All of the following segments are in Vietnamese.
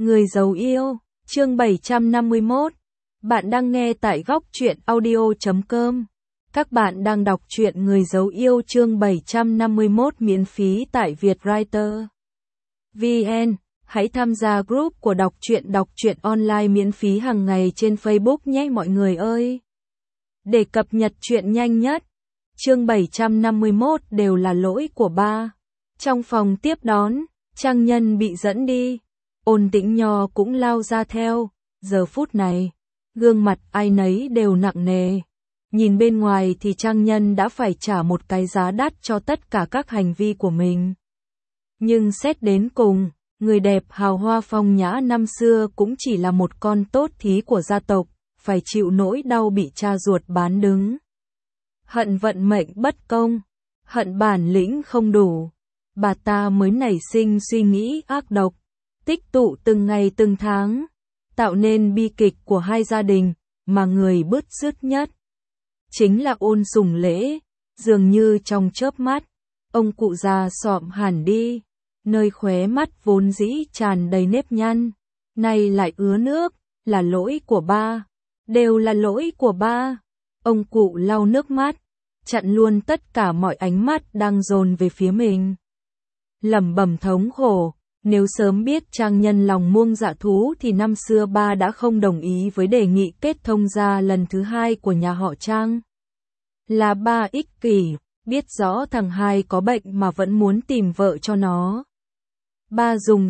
Người giấu yêu, chương 751. Bạn đang nghe tại góc truyện audio.com. Các bạn đang đọc truyện Người giấu yêu chương 751 miễn phí tại Vietwriter VN. Hãy tham gia group của đọc truyện online miễn phí hàng ngày trên Facebook nhé mọi người ơi. Để cập nhật truyện nhanh nhất. Chương 751 đều là lỗi của ba. Trong phòng tiếp đón, Trang Nhân bị dẫn đi. Ôn Tĩnh Nho cũng lao ra theo. Giờ phút này, gương mặt ai nấy đều nặng nề. Nhìn bên ngoài thì Trang Nhân đã phải trả một cái giá đắt cho tất cả các hành vi của mình. Nhưng xét đến cùng, người đẹp hào hoa phong nhã năm xưa cũng chỉ là một con tốt thí của gia tộc, phải chịu nỗi đau bị cha ruột bán đứng. Hận vận mệnh bất công, hận bản lĩnh không đủ, bà ta mới nảy sinh suy nghĩ ác độc, tích tụ từng ngày từng tháng, tạo nên bi kịch của hai gia đình, mà người bứt rứt nhất chính là Ôn Sùng Lễ. Dường như trong chớp mắt, ông cụ già xọm hẳn đi, nơi khóe mắt vốn dĩ tràn đầy nếp nhăn, nay lại ứa nước, là lỗi của ba, đều là lỗi của ba. Ông cụ lau nước mắt, chặn luôn tất cả mọi ánh mắt đang dồn về phía mình. Lẩm bẩm thống khổ, nếu sớm biết Trang Nhân lòng muông dạ thú thì năm xưa ba đã không đồng ý với đề nghị kết thông gia lần thứ hai của nhà họ Trang. Là ba ích kỷ, biết rõ thằng hai có bệnh mà vẫn muốn tìm vợ cho nó. Ba dùng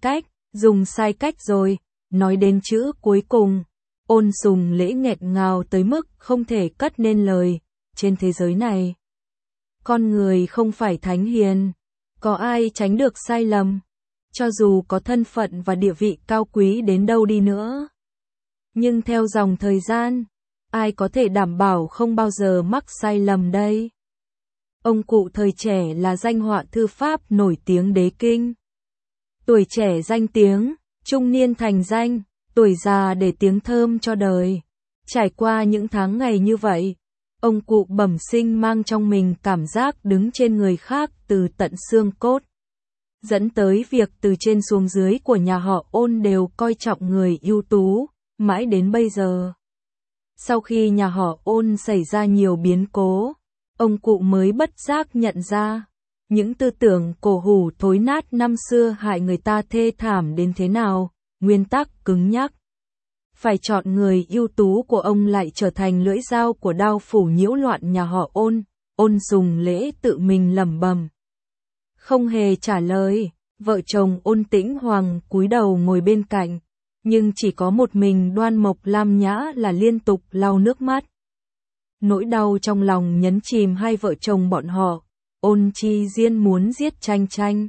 sai cách rồi. Nói đến chữ cuối cùng, Ôn Sùng Lễ nghẹt ngào tới mức không thể cất nên lời. Trên thế giới này, con người không phải thánh hiền, có ai tránh được sai lầm, cho dù có thân phận và địa vị cao quý đến đâu đi nữa. Nhưng theo dòng thời gian, ai có thể đảm bảo không bao giờ mắc sai lầm đây? Ông cụ thời trẻ là danh họa thư pháp nổi tiếng đế kinh. Tuổi trẻ danh tiếng, trung niên thành danh, tuổi già để tiếng thơm cho đời. Trải qua những tháng ngày như vậy, ông cụ bẩm sinh mang trong mình cảm giác đứng trên người khác từ tận xương cốt, dẫn tới việc từ trên xuống dưới của nhà họ Ôn đều coi trọng người ưu tú, mãi đến bây giờ. Sau khi nhà họ Ôn xảy ra nhiều biến cố, ông cụ mới bất giác nhận ra, những tư tưởng cổ hủ thối nát năm xưa hại người ta thê thảm đến thế nào. Nguyên tắc cứng nhắc, phải chọn người ưu tú của ông lại trở thành lưỡi dao của đao phủ nhiễu loạn nhà họ Ôn. Ôn Sùng Lễ tự mình lẩm bẩm, không hề trả lời. Vợ chồng Ôn Tĩnh Hoàng cúi đầu ngồi bên cạnh, nhưng chỉ có một mình Đoan Mộc Lam Nhã là liên tục lau nước mắt. Nỗi đau trong lòng nhấn chìm hai vợ chồng bọn họ. Ôn Chi Diên muốn giết Tranh Tranh.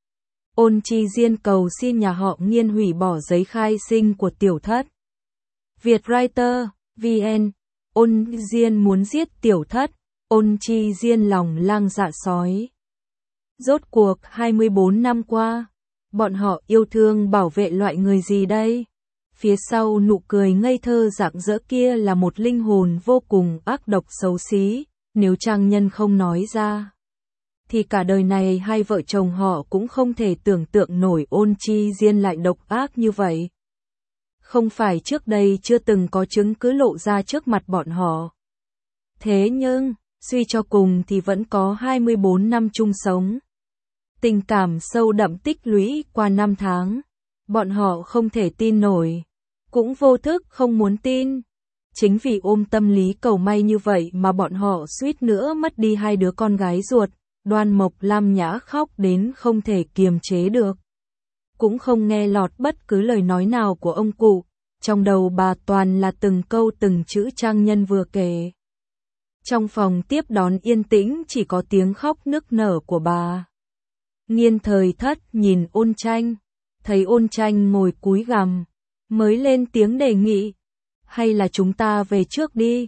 Ôn Chi Diên cầu xin nhà họ Nghiên hủy bỏ giấy khai sinh của tiểu thất. Vietwriter VN. Ôn Diên muốn giết tiểu thất. Ôn Chi Diên lòng lang dạ sói. Rốt cuộc 24 năm qua, bọn họ yêu thương bảo vệ loại người gì đây? Phía sau nụ cười ngây thơ rạng rỡ kia là một linh hồn vô cùng ác độc xấu xí. Nếu Trang Nhân không nói ra, thì cả đời này hai vợ chồng họ cũng không thể tưởng tượng nổi Ôn Chi Diên lại độc ác như vậy. Không phải trước đây chưa từng có chứng cứ lộ ra trước mặt bọn họ. Thế nhưng, suy cho cùng thì vẫn có 24 năm chung sống. Tình cảm sâu đậm tích lũy qua năm tháng. Bọn họ không thể tin nổi, cũng vô thức không muốn tin. Chính vì ôm tâm lý cầu may như vậy mà bọn họ suýt nữa mất đi hai đứa con gái ruột. Đoan Mộc Lam Nhã khóc đến không thể kiềm chế được, cũng không nghe lọt bất cứ lời nói nào của ông cụ. Trong đầu bà toàn là từng câu từng chữ Trang Nhân vừa kể. Trong phòng tiếp đón yên tĩnh chỉ có tiếng khóc nức nở của bà. Nghiên Thời Thất nhìn Ôn Tranh, thấy Ôn Tranh ngồi cúi gằm, mới lên tiếng đề nghị, hay là chúng ta về trước đi.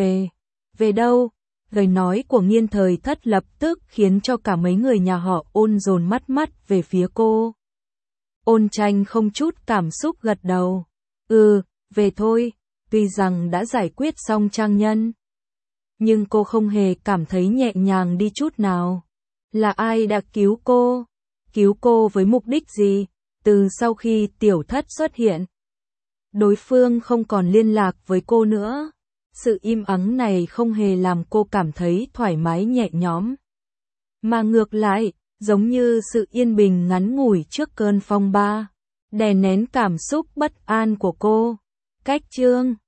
Về đâu? Lời nói của Nghiên Thời Thất lập tức khiến cho cả mấy người nhà họ Ôn dồn mắt về phía cô. Ôn Tranh không chút cảm xúc gật đầu. Về thôi. Tuy rằng đã giải quyết xong Trang Nhân, nhưng cô không hề cảm thấy nhẹ nhàng đi chút nào. Là ai đã cứu cô? Cứu cô với mục đích gì? Từ sau khi tiểu thất xuất hiện, đối phương không còn liên lạc với cô nữa. Sự im ắng này không hề làm cô cảm thấy thoải mái nhẹ nhõm. Mà ngược lại, giống như sự yên bình ngắn ngủi trước cơn phong ba, đè nén cảm xúc bất an của cô. Cách chương